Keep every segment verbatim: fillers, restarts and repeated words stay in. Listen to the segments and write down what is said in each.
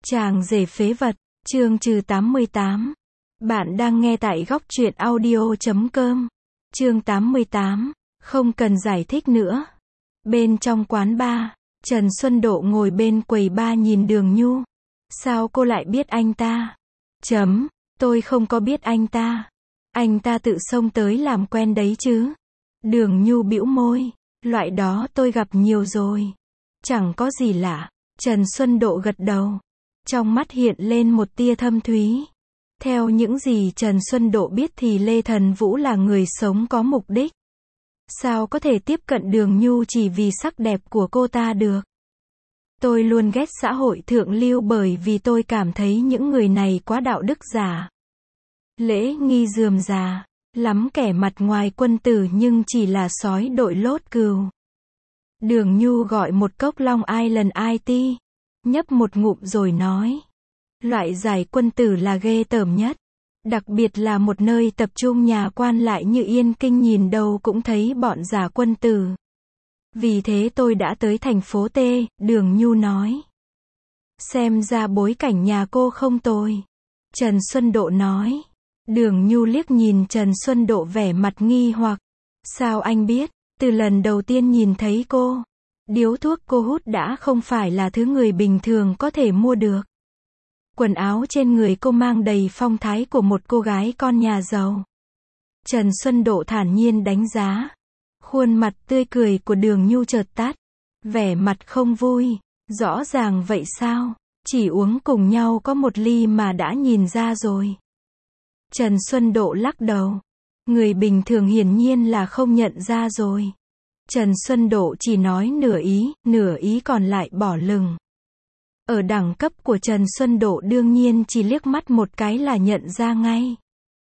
Chàng rể phế vật, chương trừ tám mươi tám. Bạn đang nghe tại góc truyện audio.com. Chương tám mươi tám, không cần giải thích nữa. Bên trong quán bar, Trần Xuân Độ ngồi bên quầy bar nhìn Đường Nhu. Sao cô lại biết anh ta? Chấm, tôi không có biết anh ta. Anh ta tự xông tới làm quen đấy chứ. Đường Nhu bĩu môi, loại đó tôi gặp nhiều rồi. Chẳng có gì lạ. Trần Xuân Độ gật đầu. Trong mắt hiện lên một tia thâm thúy. Theo những gì Trần Xuân Độ biết thì Lê Thần Vũ là người sống có mục đích. Sao có thể tiếp cận Đường Nhu chỉ vì sắc đẹp của cô ta được? Tôi luôn ghét xã hội thượng lưu bởi vì tôi cảm thấy những người này quá đạo đức giả. Lễ nghi rườm rà, lắm kẻ mặt ngoài quân tử nhưng chỉ là sói đội lốt cừu. Đường Nhu gọi một cốc Long Island i tê, nhấp một ngụm rồi nói. Loại giải quân tử là ghê tởm nhất. Đặc biệt là một nơi tập trung nhà quan lại như Yên Kinh, nhìn đâu cũng thấy bọn giả quân tử. Vì thế tôi đã tới thành phố T, Đường Nhu nói. Xem ra bối cảnh nhà cô không tồi. Trần Xuân Độ nói. Đường Nhu liếc nhìn Trần Xuân Độ vẻ mặt nghi hoặc. Sao anh biết? Từ lần đầu tiên nhìn thấy cô, điếu thuốc cô hút đã không phải là thứ người bình thường có thể mua được. Quần áo trên người cô mang đầy phong thái của một cô gái con nhà giàu. Trần Xuân Độ thản nhiên đánh giá. Khuôn mặt tươi cười của Đường Nhu chợt tắt. Vẻ mặt không vui. Rõ ràng vậy sao? Chỉ uống cùng nhau có một ly mà đã nhìn ra rồi. Trần Xuân Độ lắc đầu. Người bình thường hiển nhiên là không nhận ra rồi. Trần Xuân Độ chỉ nói nửa ý, nửa ý còn lại bỏ lửng. Ở đẳng cấp của Trần Xuân Độ đương nhiên chỉ liếc mắt một cái là nhận ra ngay.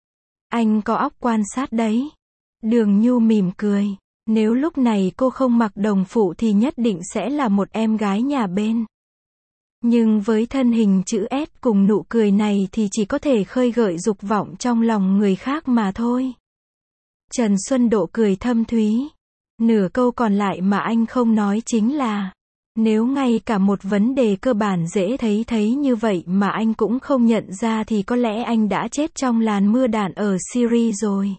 Anh có óc quan sát đấy. Đường Nhu mỉm cười. Nếu lúc này cô không mặc đồng phục thì nhất định sẽ là một em gái nhà bên. Nhưng với thân hình chữ S cùng nụ cười này thì chỉ có thể khơi gợi dục vọng trong lòng người khác mà thôi. Trần Xuân Độ cười thâm thúy. Nửa câu còn lại mà anh không nói chính là, nếu ngay cả một vấn đề cơ bản dễ thấy thấy như vậy mà anh cũng không nhận ra thì có lẽ anh đã chết trong làn mưa đạn ở Syria rồi.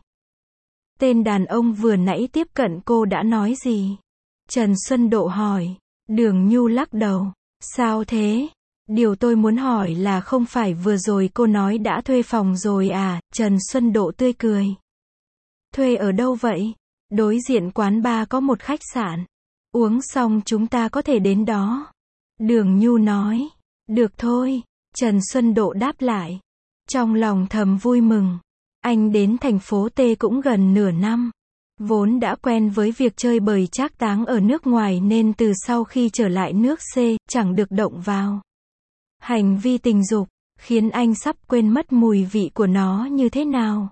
Tên đàn ông vừa nãy tiếp cận cô đã nói gì? Trần Xuân Độ hỏi. Đường Nhu lắc đầu. Sao thế? Điều tôi muốn hỏi là không phải vừa rồi cô nói đã thuê phòng rồi à? Trần Xuân Độ tươi cười. Thuê ở đâu vậy? Đối diện quán bar có một khách sạn. Uống xong chúng ta có thể đến đó. Đường Nhu nói. Được thôi. Trần Xuân Độ đáp lại. Trong lòng thầm vui mừng. Anh đến thành phố T cũng gần nửa năm. Vốn đã quen với việc chơi bời trác táng ở nước ngoài nên từ sau khi trở lại nước C, chẳng được động vào hành vi tình dục, khiến anh sắp quên mất mùi vị của nó như thế nào.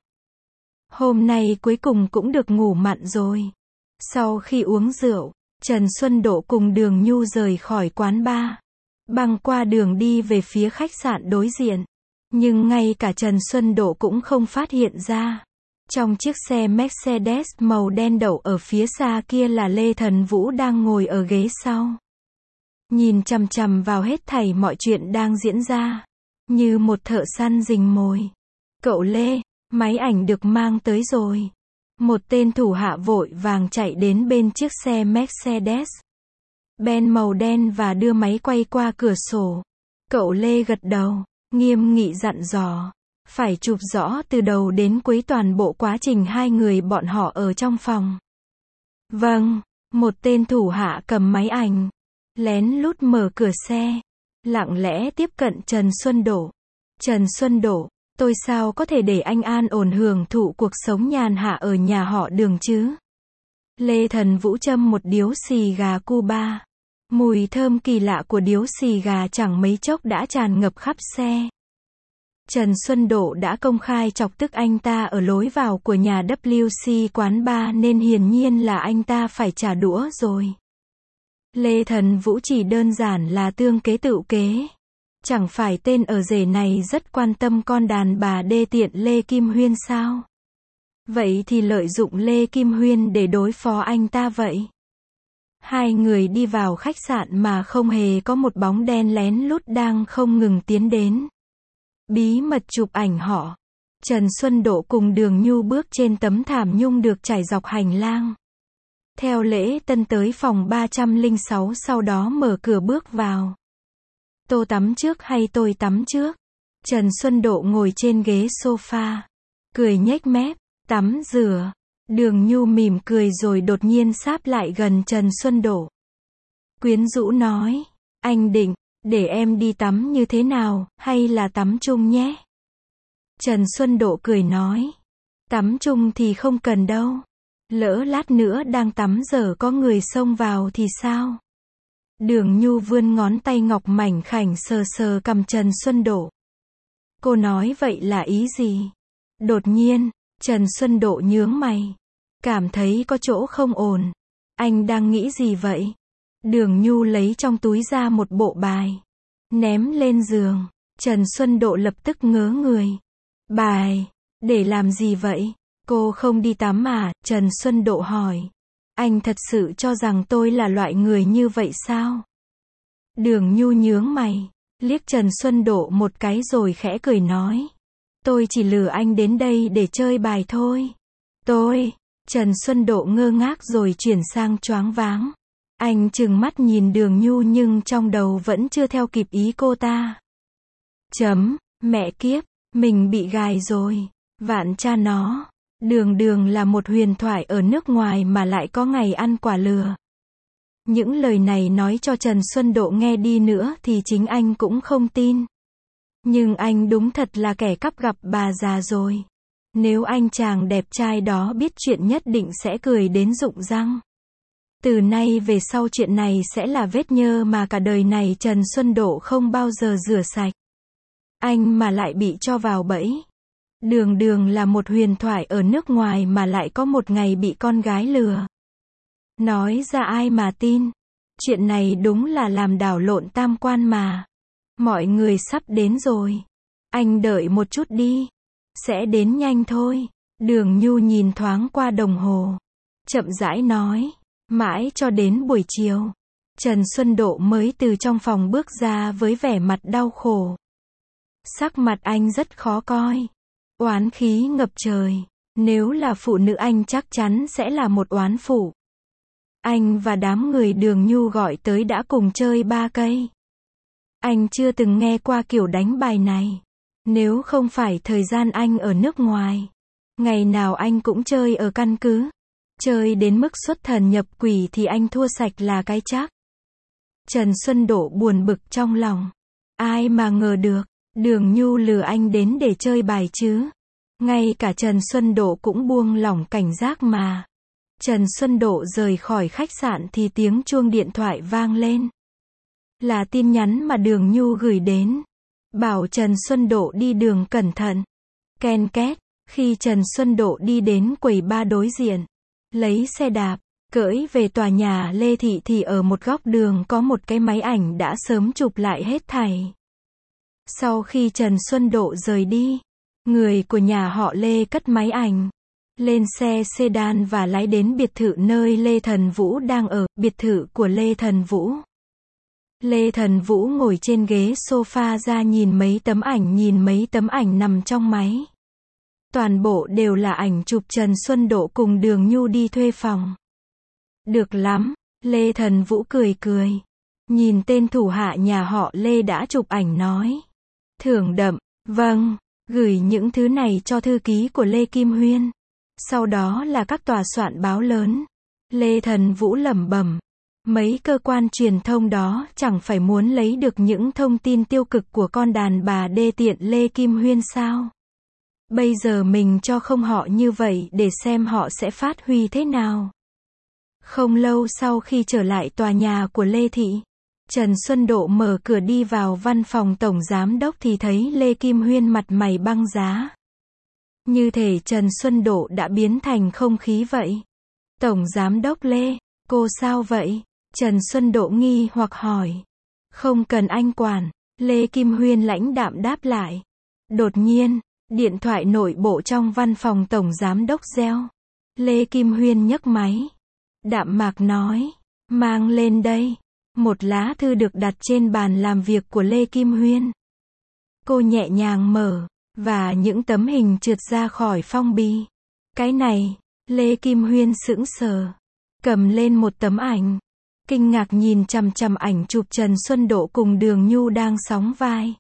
Hôm nay cuối cùng cũng được ngủ mặn rồi. Sau khi uống rượu, Trần Xuân Độ cùng Đường Nhu rời khỏi quán bar, băng qua đường đi về phía khách sạn đối diện. Nhưng ngay cả Trần Xuân Độ cũng không phát hiện ra. Trong chiếc xe Mercedes màu đen đậu ở phía xa kia là Lê Thần Vũ đang ngồi ở ghế sau. Nhìn chằm chằm vào hết thảy mọi chuyện đang diễn ra. Như một thợ săn rình mồi. Cậu Lê, máy ảnh được mang tới rồi. Một tên thủ hạ vội vàng chạy đến bên chiếc xe Mercedes Benz màu đen và đưa máy quay qua cửa sổ. Cậu Lê gật đầu, nghiêm nghị dặn dò. Phải chụp rõ từ đầu đến cuối toàn bộ quá trình hai người bọn họ ở trong phòng. Vâng, một tên thủ hạ cầm máy ảnh, lén lút mở cửa xe, lặng lẽ tiếp cận Trần Xuân Độ. Trần Xuân Độ, tôi sao có thể để anh an ổn hưởng thụ cuộc sống nhàn hạ ở nhà họ Đường chứ? Lê Thần Vũ châm một điếu xì gà Cuba. Mùi thơm kỳ lạ của điếu xì gà chẳng mấy chốc đã tràn ngập khắp xe. Trần Xuân Độ đã công khai chọc tức anh ta ở lối vào của nhà W C quán bar nên hiển nhiên là anh ta phải trả đũa rồi. Lê Thần Vũ chỉ đơn giản là tương kế tựu kế. Chẳng phải tên ở rể này rất quan tâm con đàn bà đê tiện Lê Kim Huyên sao? Vậy thì lợi dụng Lê Kim Huyên để đối phó anh ta vậy. Hai người đi vào khách sạn mà không hề có một bóng đen lén lút đang không ngừng tiến đến. Bí mật chụp ảnh họ. Trần Xuân Độ cùng Đường Nhu bước trên tấm thảm nhung được trải dọc hành lang. Theo lễ tân tới phòng ba trăm lẻ sáu, sau đó mở cửa bước vào. Tô tắm trước hay tôi tắm trước? Trần Xuân Độ ngồi trên ghế sofa. Cười nhếch mép. Tắm rửa. Đường Nhu mỉm cười rồi đột nhiên sáp lại gần Trần Xuân Độ. Quyến rũ nói. Anh định, để em đi tắm như thế nào, hay là tắm chung nhé? Trần Xuân Độ cười nói. Tắm chung thì không cần đâu. Lỡ lát nữa đang tắm giờ có người xông vào thì sao? Đường Nhu vươn ngón tay ngọc mảnh khảnh sờ sờ cằm Trần Xuân Độ. Cô nói vậy là ý gì? Đột nhiên, Trần Xuân Độ nhướng mày. Cảm thấy có chỗ không ổn. Anh đang nghĩ gì vậy? Đường Nhu lấy trong túi ra một bộ bài. Ném lên giường. Trần Xuân Độ lập tức ngớ người. Bài? Để làm gì vậy? Cô không đi tắm à? Trần Xuân Độ hỏi. Anh thật sự cho rằng tôi là loại người như vậy sao? Đường Nhu nhướng mày. Liếc Trần Xuân Độ một cái rồi khẽ cười nói. Tôi chỉ lừa anh đến đây để chơi bài thôi. Tôi... Trần Xuân Độ ngơ ngác rồi chuyển sang choáng váng. Anh trừng mắt nhìn Đường Nhu nhưng trong đầu vẫn chưa theo kịp ý cô ta. Chấm, mẹ kiếp, mình bị gài rồi. Vạn cha nó. Đường Đường là một huyền thoại ở nước ngoài mà lại có ngày ăn quả lừa. Những lời này nói cho Trần Xuân Độ nghe đi nữa thì chính anh cũng không tin. Nhưng anh đúng thật là kẻ cắp gặp bà già rồi. Nếu anh chàng đẹp trai đó biết chuyện nhất định sẽ cười đến rụng răng. Từ nay về sau chuyện này sẽ là vết nhơ mà cả đời này Trần Xuân Độ không bao giờ rửa sạch. Anh mà lại bị cho vào bẫy. Đường Đường là một huyền thoại ở nước ngoài mà lại có một ngày bị con gái lừa. Nói ra ai mà tin. Chuyện này đúng là làm đảo lộn tam quan mà. Mọi người sắp đến rồi. Anh đợi một chút đi. Sẽ đến nhanh thôi. Đường Nhu nhìn thoáng qua đồng hồ. Chậm rãi nói. Mãi cho đến buổi chiều. Trần Xuân Độ mới từ trong phòng bước ra với vẻ mặt đau khổ. Sắc mặt anh rất khó coi. Oán khí ngập trời. Nếu là phụ nữ anh chắc chắn sẽ là một oán phụ. Anh và đám người Đường Nhu gọi tới đã cùng chơi ba cây. Anh chưa từng nghe qua kiểu đánh bài này. Nếu không phải thời gian anh ở nước ngoài, ngày nào anh cũng chơi ở căn cứ. Chơi đến mức xuất thần nhập quỷ thì anh thua sạch là cái chắc. Trần Xuân Độ buồn bực trong lòng. Ai mà ngờ được, Đường Nhu lừa anh đến để chơi bài chứ. Ngay cả Trần Xuân Độ cũng buông lỏng cảnh giác mà. Trần Xuân Độ rời khỏi khách sạn thì tiếng chuông điện thoại vang lên. Là tin nhắn mà Đường Nhu gửi đến. Bảo Trần Xuân Độ đi đường cẩn thận. Ken két, khi Trần Xuân Độ đi đến quầy ba đối diện, lấy xe đạp, cưỡi về tòa nhà Lê Thị thì ở một góc đường có một cái máy ảnh đã sớm chụp lại hết thảy. Sau khi Trần Xuân Độ rời đi, người của nhà họ Lê cất máy ảnh, lên xe sedan và lái đến biệt thự nơi Lê Thần Vũ đang ở, biệt thự của Lê Thần Vũ. Lê Thần Vũ ngồi trên ghế sofa ra nhìn mấy tấm ảnh nhìn mấy tấm ảnh nằm trong máy. Toàn bộ đều là ảnh chụp Trần Xuân Độ cùng Đường Nhu đi thuê phòng. Được lắm, Lê Thần Vũ cười cười. Nhìn tên thủ hạ nhà họ Lê đã chụp ảnh nói. Thưởng đậm, vâng, gửi những thứ này cho thư ký của Lê Kim Huyên. Sau đó là các tòa soạn báo lớn. Lê Thần Vũ lẩm bẩm. Mấy cơ quan truyền thông đó chẳng phải muốn lấy được những thông tin tiêu cực của con đàn bà đê tiện Lê Kim Huyên sao? Bây giờ mình cho không họ như vậy để xem họ sẽ phát huy thế nào. Không lâu sau khi trở lại tòa nhà của Lê Thị, Trần Xuân Độ mở cửa đi vào văn phòng tổng giám đốc thì thấy Lê Kim Huyên mặt mày băng giá. Như thể Trần Xuân Độ đã biến thành không khí vậy. Tổng giám đốc Lê, cô sao vậy? Trần Xuân Độ nghi hoặc hỏi. Không cần anh quản, Lê Kim Huyên lãnh đạm đáp lại. Đột nhiên, điện thoại nội bộ trong văn phòng tổng giám đốc reo. Lê Kim Huyên nhấc máy. Đạm mạc nói. Mang lên đây. Một lá thư được đặt trên bàn làm việc của Lê Kim Huyên. Cô nhẹ nhàng mở, và những tấm hình trượt ra khỏi phong bì. Cái này, Lê Kim Huyên sững sờ. Cầm lên một tấm ảnh. Kinh ngạc nhìn chằm chằm ảnh chụp Trần Xuân Độ cùng Đường Nhu đang sóng vai.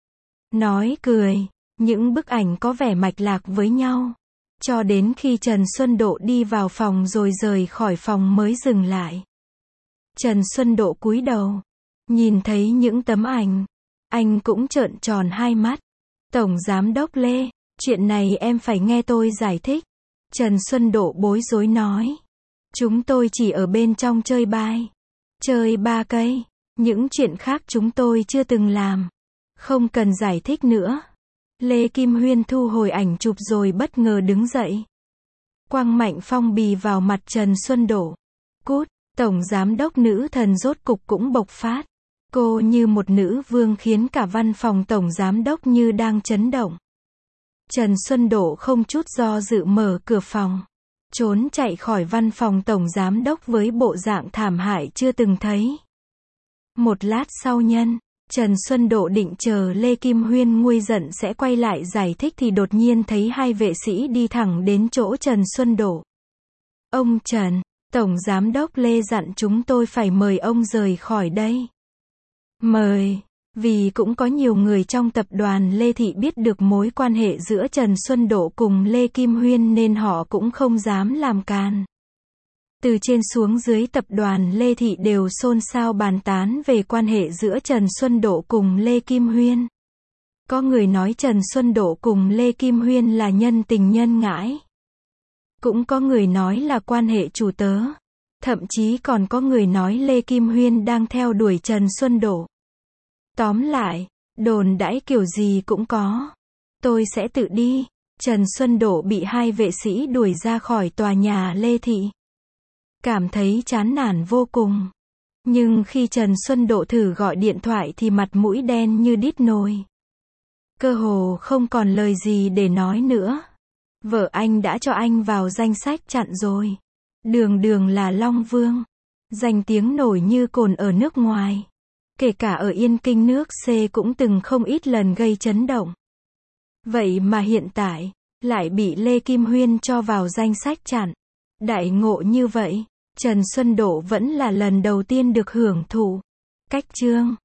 Nói cười, những bức ảnh có vẻ mạch lạc với nhau. Cho đến khi Trần Xuân Độ đi vào phòng rồi rời khỏi phòng mới dừng lại. Trần Xuân Độ cúi đầu. Nhìn thấy những tấm ảnh. Anh cũng trợn tròn hai mắt. Tổng Giám đốc Lê, chuyện này em phải nghe tôi giải thích. Trần Xuân Độ bối rối nói. Chúng tôi chỉ ở bên trong chơi bài. Chơi ba cây. Những chuyện khác chúng tôi chưa từng làm. Không cần giải thích nữa. Lê Kim Huyên thu hồi ảnh chụp rồi bất ngờ đứng dậy. Quăng mạnh phong bì vào mặt Trần Xuân Độ. Cút, Tổng Giám đốc nữ thần rốt cục cũng bộc phát. Cô như một nữ vương khiến cả văn phòng Tổng Giám đốc như đang chấn động. Trần Xuân Độ không chút do dự mở cửa phòng. Trốn chạy khỏi văn phòng Tổng Giám đốc với bộ dạng thảm hại chưa từng thấy. Một lát sau nhân, Trần Xuân Độ định chờ Lê Kim Huyên nguôi giận sẽ quay lại giải thích thì đột nhiên thấy hai vệ sĩ đi thẳng đến chỗ Trần Xuân Độ. Ông Trần, Tổng Giám đốc Lê dặn chúng tôi phải mời ông rời khỏi đây. Mời, vì cũng có nhiều người trong tập đoàn Lê Thị biết được mối quan hệ giữa Trần Xuân Độ cùng Lê Kim Huyên nên họ cũng không dám làm càn. Từ trên xuống dưới tập đoàn Lê Thị đều xôn xao bàn tán về quan hệ giữa Trần Xuân Độ cùng Lê Kim Huyên. Có người nói Trần Xuân Độ cùng Lê Kim Huyên là nhân tình nhân ngãi. Cũng có người nói là quan hệ chủ tớ. Thậm chí còn có người nói Lê Kim Huyên đang theo đuổi Trần Xuân Độ. Tóm lại, đồn đãi kiểu gì cũng có. Tôi sẽ tự đi. Trần Xuân Độ bị hai vệ sĩ đuổi ra khỏi tòa nhà Lê Thị. Cảm thấy chán nản vô cùng. Nhưng khi Trần Xuân Độ thử gọi điện thoại thì mặt mũi đen như đít nồi. Cơ hồ không còn lời gì để nói nữa. Vợ anh đã cho anh vào danh sách chặn rồi. Đường đường là Long Vương. Danh tiếng nổi như cồn ở nước ngoài. Kể cả ở Yên Kinh nước C cũng từng không ít lần gây chấn động. Vậy mà hiện tại, lại bị Lê Kim Huyên cho vào danh sách chặn. Đại ngộ như vậy, Trần Xuân Độ vẫn là lần đầu tiên được hưởng thụ. Cách chương